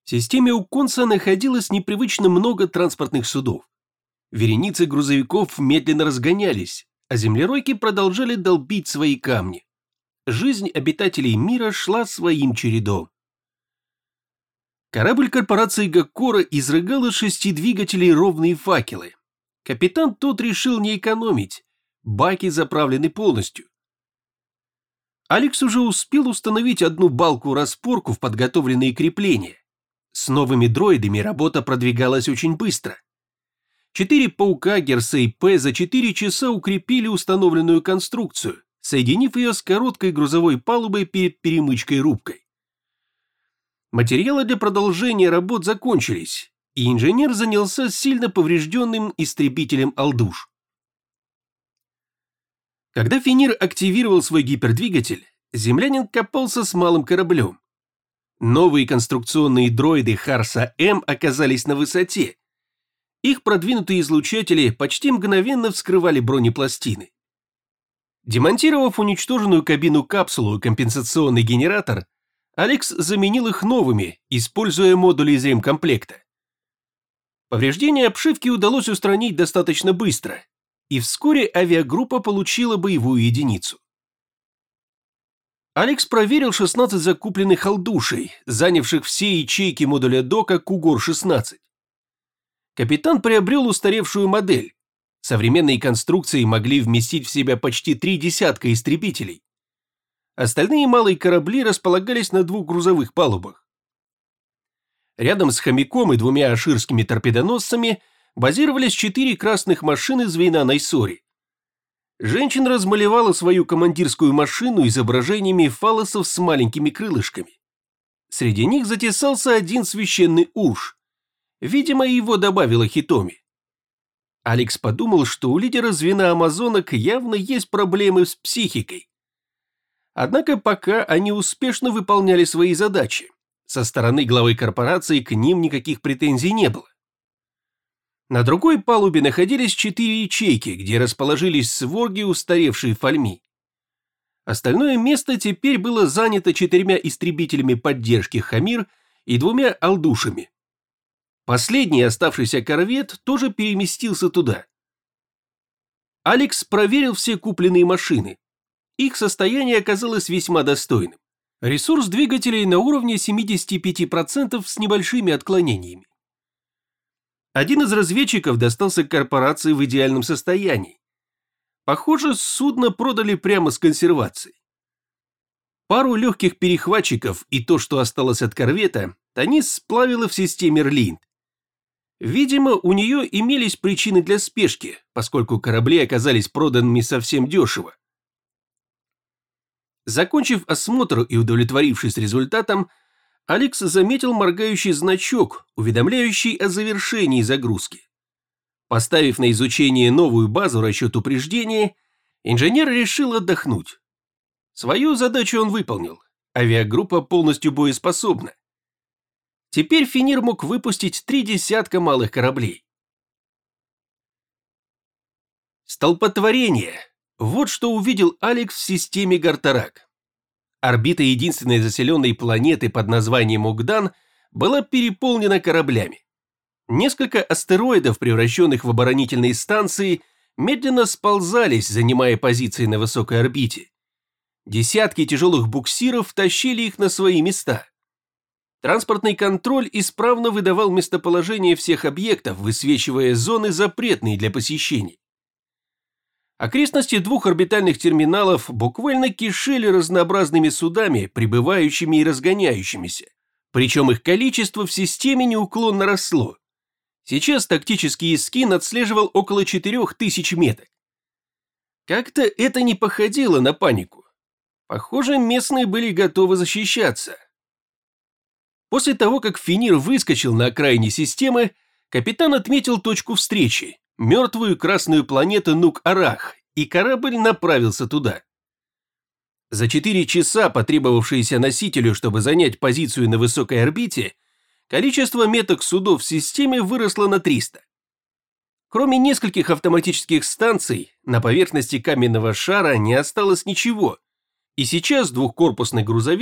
В системе Уконса находилось непривычно много транспортных судов. Вереницы грузовиков медленно разгонялись, а землеройки продолжали долбить свои камни. Жизнь обитателей мира шла своим чередом. Корабль корпорации Гаккора изрыгал из 6 двигателей ровные факелы. Капитан тут решил не экономить, баки заправлены полностью. Алекс уже успел установить одну балку-распорку в подготовленные крепления. С новыми дроидами работа продвигалась очень быстро. 4 паука Герса и П за 4 часа укрепили установленную конструкцию, соединив ее с короткой грузовой палубой перед перемычкой-рубкой. Материалы для продолжения работ закончились, и инженер занялся сильно поврежденным истребителем «Алдуш». Когда Фенир активировал свой гипердвигатель, землянин копался с малым кораблем. Новые конструкционные дроиды Харса-М оказались на высоте. Их продвинутые излучатели почти мгновенно вскрывали бронепластины. Демонтировав уничтоженную кабину-капсулу и компенсационный генератор, Алекс заменил их новыми, используя модули из ремкомплекта. Повреждения обшивки удалось устранить достаточно быстро, и вскоре авиагруппа получила боевую единицу. Алекс проверил 16 закупленных алдушей, занявших все ячейки модуля дока Кугор-16. Капитан приобрел устаревшую модель. Современные конструкции могли вместить в себя почти 3 десятка истребителей. Остальные малые корабли располагались на 2 грузовых палубах. Рядом с «Хомяком» и 2 аширскими торпедоносцами базировались 4 красных машины звена Найсори. Женщина размалевала свою командирскую машину изображениями фаллосов с маленькими крылышками. Среди них затесался один священный Урш. Видимо, его добавила Хитоми. Алекс подумал, что у лидера звена амазонок явно есть проблемы с психикой. Однако пока они успешно выполняли свои задачи. Со стороны главы корпорации к ним никаких претензий не было. На другой палубе находились 4 ячейки, где расположились сворги устаревшей фольми. Остальное место теперь было занято 4 истребителями поддержки «Хамир» и 2 алдушами. Последний оставшийся корвет тоже переместился туда. Алекс проверил все купленные машины. Их состояние оказалось весьма достойным. Ресурс двигателей на уровне 75% с небольшими отклонениями. Один из разведчиков достался корпорации в идеальном состоянии. Похоже, судно продали прямо с консервацией. Пару легких перехватчиков и то, что осталось от корвета, Танис сплавила в системе Рлинд. Видимо, у нее имелись причины для спешки, поскольку корабли оказались проданными совсем дешево. Закончив осмотр и удовлетворившись результатом, Алекс заметил моргающий значок, уведомляющий о завершении загрузки. Поставив на изучение новую базу расчет упреждения, инженер решил отдохнуть. Свою задачу он выполнил, авиагруппа полностью боеспособна. Теперь Фенир мог выпустить 3 десятка малых кораблей. Столпотворение. Вот что увидел Алекс в системе Гартарак. Орбита единственной заселенной планеты под названием Угдан была переполнена кораблями. Несколько астероидов, превращенных в оборонительные станции, медленно сползались, занимая позиции на высокой орбите. Десятки тяжелых буксиров тащили их на свои места. Транспортный контроль исправно выдавал местоположение всех объектов, высвечивая зоны, запретные для посещений. Окрестности 2 орбитальных терминалов буквально кишели разнообразными судами, прибывающими и разгоняющимися. Причем их количество в системе неуклонно росло. Сейчас тактический эскин отслеживал около 4000 меток. Как-то это не походило на панику. Похоже, местные были готовы защищаться. После того, как Фенир выскочил на окраине системы, капитан отметил точку встречи. Мертвую красную планету Нук-Арах, и корабль направился туда. За 4 часа, потребовавшиеся носителю, чтобы занять позицию на высокой орбите, количество меток судов в системе выросло на 300. Кроме нескольких автоматических станций, на поверхности каменного шара не осталось ничего, и сейчас двухкорпусный грузовик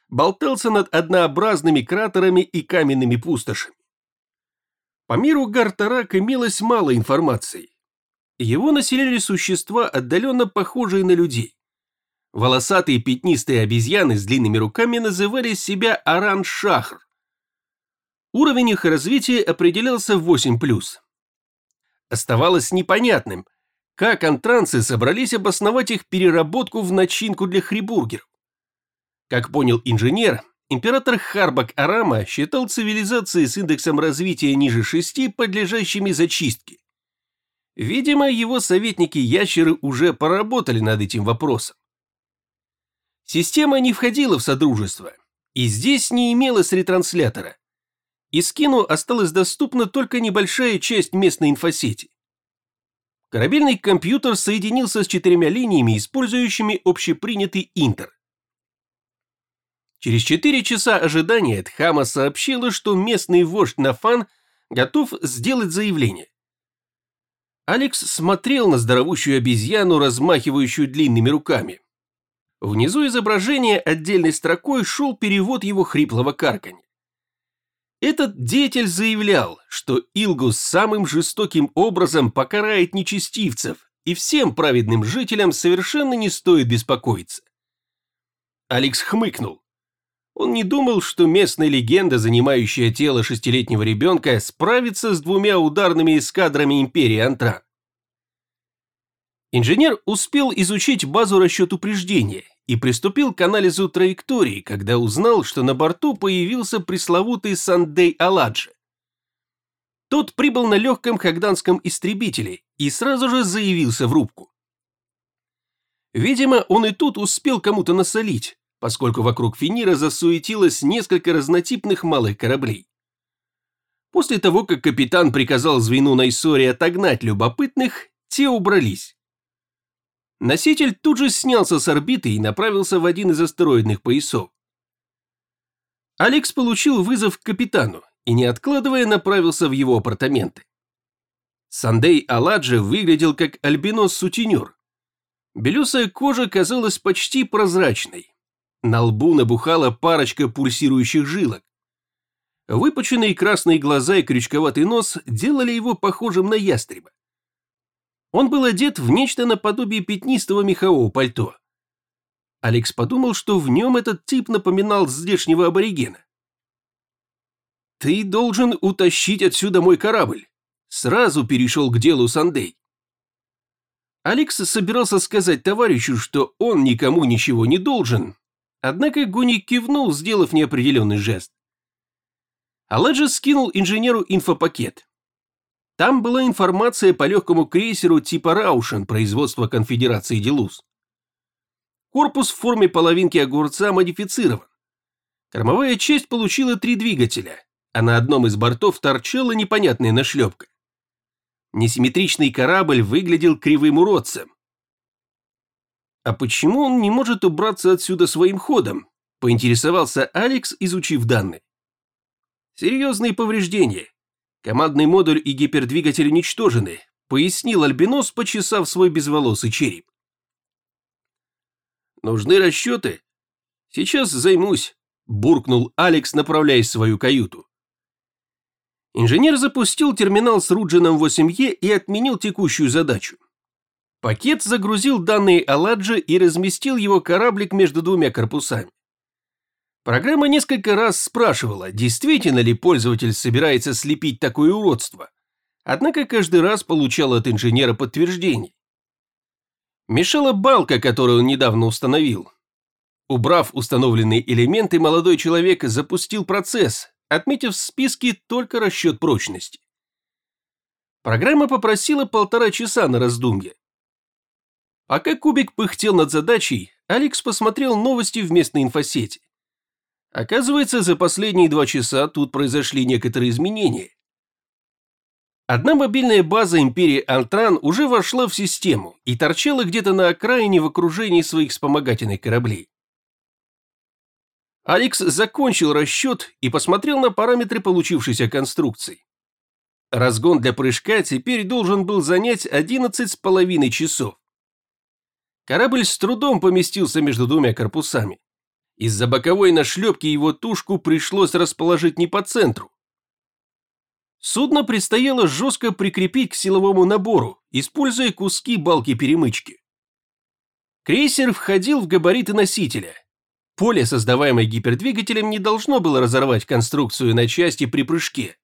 болтался над однообразными кратерами и каменными пустошами. По миру Гартарак имелось мало информации. Его населяли существа, отдаленно похожие на людей. Волосатые пятнистые обезьяны с длинными руками называли себя Аран-Шахр. Уровень их развития определялся в 8+. Оставалось непонятным, как антранцы собрались обосновать их переработку в начинку для хрибургеров. Как понял инженер, император Харбак-Арама считал цивилизации с индексом развития ниже 6 подлежащими зачистке. Видимо, его советники-ящеры уже поработали над этим вопросом. Система не входила в Содружество, и здесь не имелось ретранслятора. Искину осталась доступна только небольшая часть местной инфосети. Корабельный компьютер соединился с 4 линиями, использующими общепринятый интер. Через 4 часа ожидания Дхама сообщила, что местный вождь Нафан готов сделать заявление. Алекс смотрел на здоровущую обезьяну, размахивающую длинными руками. Внизу изображения отдельной строкой шел перевод его хриплого карканья. Этот деятель заявлял, что Илгус самым жестоким образом покарает нечестивцев, и всем праведным жителям совершенно не стоит беспокоиться. Алекс хмыкнул. Он не думал, что местная легенда, занимающая тело 6-летнего ребенка, справится с 2 ударными эскадрами Империи Антран. Инженер успел изучить базу расчет упреждения и приступил к анализу траектории, когда узнал, что на борту появился пресловутый Сандей Аладжи. Тот прибыл на легком хагданском истребителе и сразу же заявился в рубку. Видимо, он и тут успел кому-то насолить, поскольку вокруг Финира засуетилось несколько разнотипных малых кораблей. После того, как капитан приказал звену Найсори отогнать любопытных, те убрались. Носитель тут же снялся с орбиты и направился в один из астероидных поясов. Алекс получил вызов к капитану и, не откладывая, направился в его апартаменты. Сандей Аладжи выглядел как альбинос-сутенер. Белесая кожа казалась почти прозрачной. На лбу набухала парочка пульсирующих жилок. Выпученные красные глаза и крючковатый нос делали его похожим на ястреба. Он был одет в нечто наподобие пятнистого мехового пальто. Алекс подумал, что в нем этот тип напоминал здешнего аборигена. «Ты должен утащить отсюда мой корабль», — сразу перешел к делу Сандей. Алекс собирался сказать товарищу, что он никому ничего не должен, однако Гуни кивнул, сделав неопределенный жест. Аладжи скинул инженеру инфопакет. Там была информация по легкому крейсеру типа Раушен производства конфедерации Делус. Корпус в форме половинки огурца модифицирован. Кормовая часть получила 3 двигателя, а на одном из бортов торчала непонятная нашлепка. Несимметричный корабль выглядел кривым уродцем. «А почему он не может убраться отсюда своим ходом?» – поинтересовался Алекс, изучив данные. «Серьезные повреждения. Командный модуль и гипердвигатель уничтожены», – пояснил альбинос, почесав свой безволосый череп. «Нужны расчеты? Сейчас займусь», – буркнул Алекс, направляясь в свою каюту. Инженер запустил терминал с Руджином 8Е и отменил текущую задачу. Пакет загрузил данные Аладжи и разместил его кораблик между 2 корпусами. Программа несколько раз спрашивала, действительно ли пользователь собирается слепить такое уродство, однако каждый раз получал от инженера подтверждение. Мешала балка, которую он недавно установил. Убрав установленные элементы, молодой человек запустил процесс, отметив в списке только расчет прочности. Программа попросила 1,5 часа на раздумье. Пока Кубик пыхтел над задачей, Алекс посмотрел новости в местной инфосети. Оказывается, за последние 2 часа тут произошли некоторые изменения. Одна мобильная база Империи Антран уже вошла в систему и торчала где-то на окраине в окружении своих вспомогательных кораблей. Алекс закончил расчет и посмотрел на параметры получившейся конструкции. Разгон для прыжка теперь должен был занять 11,5 часов. Корабль с трудом поместился между 2 корпусами. Из-за боковой нашлепки его тушку пришлось расположить не по центру. Судно предстояло жестко прикрепить к силовому набору, используя куски балки-перемычки. Крейсер входил в габариты носителя. Поле, создаваемое гипердвигателем, не должно было разорвать конструкцию на части при прыжке.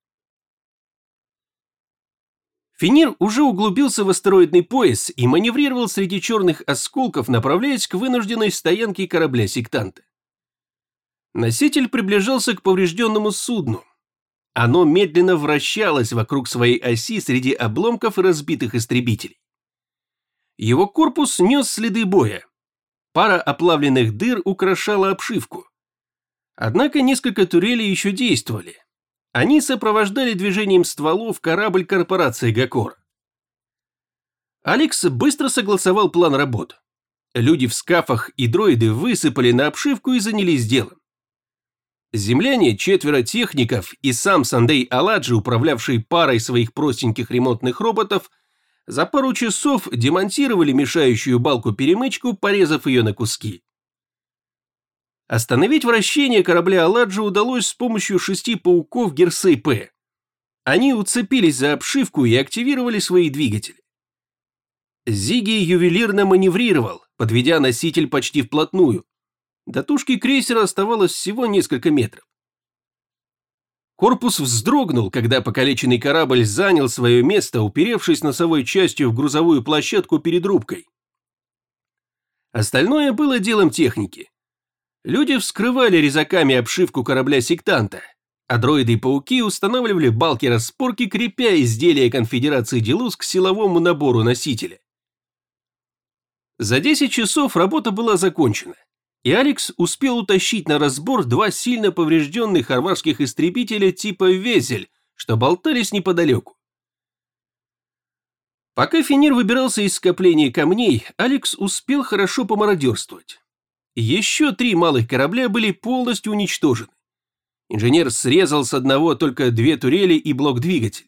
Фенир уже углубился в астероидный пояс и маневрировал среди черных осколков, направляясь к вынужденной стоянке корабля-сектанта. Носитель приближался к поврежденному судну. Оно медленно вращалось вокруг своей оси среди обломков и разбитых истребителей. Его корпус нес следы боя. Пара оплавленных дыр украшала обшивку. Однако несколько турелей еще действовали. Они сопровождали движением стволов корабль корпорации Гакора. Алекс быстро согласовал план работ. Люди в скафах и дроиды высыпали на обшивку и занялись делом. Земляне, 4 техников и сам Сандей Аладжи, управлявший парой своих простеньких ремонтных роботов, за пару часов демонтировали мешающую балку-перемычку, порезав ее на куски. Остановить вращение корабля Аладжи удалось с помощью 6 пауков Герсей-П. Они уцепились за обшивку и активировали свои двигатели. Зиги ювелирно маневрировал, подведя носитель почти вплотную. До тушки крейсера оставалось всего несколько метров. Корпус вздрогнул, когда покалеченный корабль занял свое место, уперевшись носовой частью в грузовую площадку перед рубкой. Остальное было делом техники. Люди вскрывали резаками обшивку корабля-сектанта, а дроиды и пауки устанавливали балки-распорки, крепя изделия конфедерации Делус к силовому набору носителя. За 10 часов работа была закончена, и Алекс успел утащить на разбор 2 сильно поврежденных хорватских истребителя типа «Везель», что болтались неподалеку. Пока Фенир выбирался из скопления камней, Алекс успел хорошо помародерствовать. Еще 3 малых корабля были полностью уничтожены. Инженер срезал с одного только 2 турели и блок двигателей.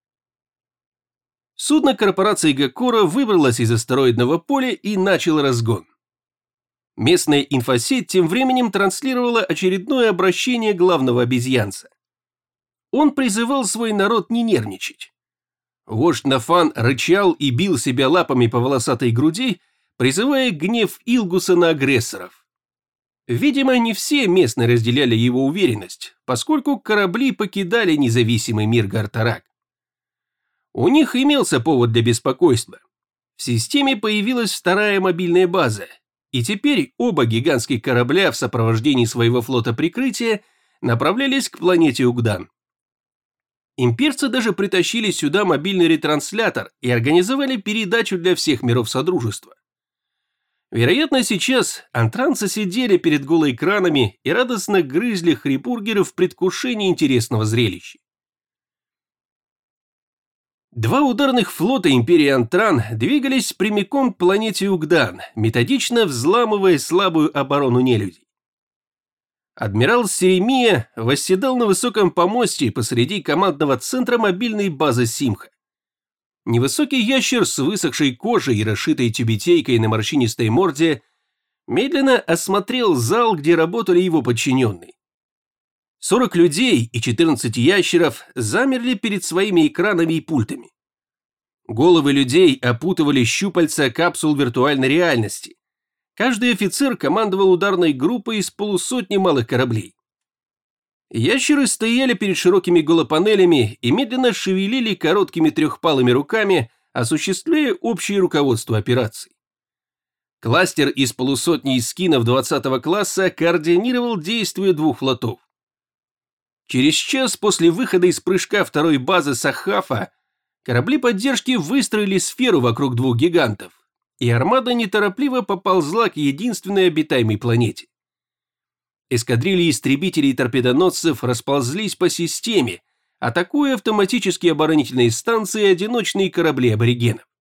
Судно корпорации Гакора выбралось из астероидного поля и начало разгон. Местная инфосеть тем временем транслировала очередное обращение главного обезьянца. Он призывал свой народ не нервничать. Вождь Нафан рычал и бил себя лапами по волосатой груди, призывая гнев Илгуса на агрессоров. Видимо, не все местные разделяли его уверенность, поскольку корабли покидали независимый мир Гартарак. У них имелся повод для беспокойства. В системе появилась 2-я мобильная база, и теперь оба гигантских корабля в сопровождении своего флота прикрытия направлялись к планете Угдан. Имперцы даже притащили сюда мобильный ретранслятор и организовали передачу для всех миров Содружества. Вероятно, сейчас антранцы сидели перед голоэкранами и радостно грызли хрипургеры в предвкушении интересного зрелища. 2 ударных флота Империи Антран двигались прямиком к планете Угдан, методично взламывая слабую оборону нелюдей. Адмирал Серемия восседал на высоком помосте посреди командного центра мобильной базы Симха. Невысокий ящер с высохшей кожей и расшитой тюбетейкой на морщинистой морде медленно осмотрел зал, где работали его подчиненные. 40 людей и 14 ящеров замерли перед своими экранами и пультами. Головы людей опутывали щупальца капсул виртуальной реальности. Каждый офицер командовал ударной группой из полусотни малых кораблей. Ящеры стояли перед широкими голопанелями и медленно шевелили короткими трехпалыми руками, осуществляя общее руководство операцией. Кластер из полусотни эскинов 20 класса координировал действия 2 флотов. Через час после выхода из прыжка 2-й базы Сахафа корабли поддержки выстроили сферу вокруг 2 гигантов, и армада неторопливо поползла к единственной обитаемой планете. Эскадрильи истребителей и торпедоносцев расползлись по системе, атакуя автоматические оборонительные станции и одиночные корабли аборигенов.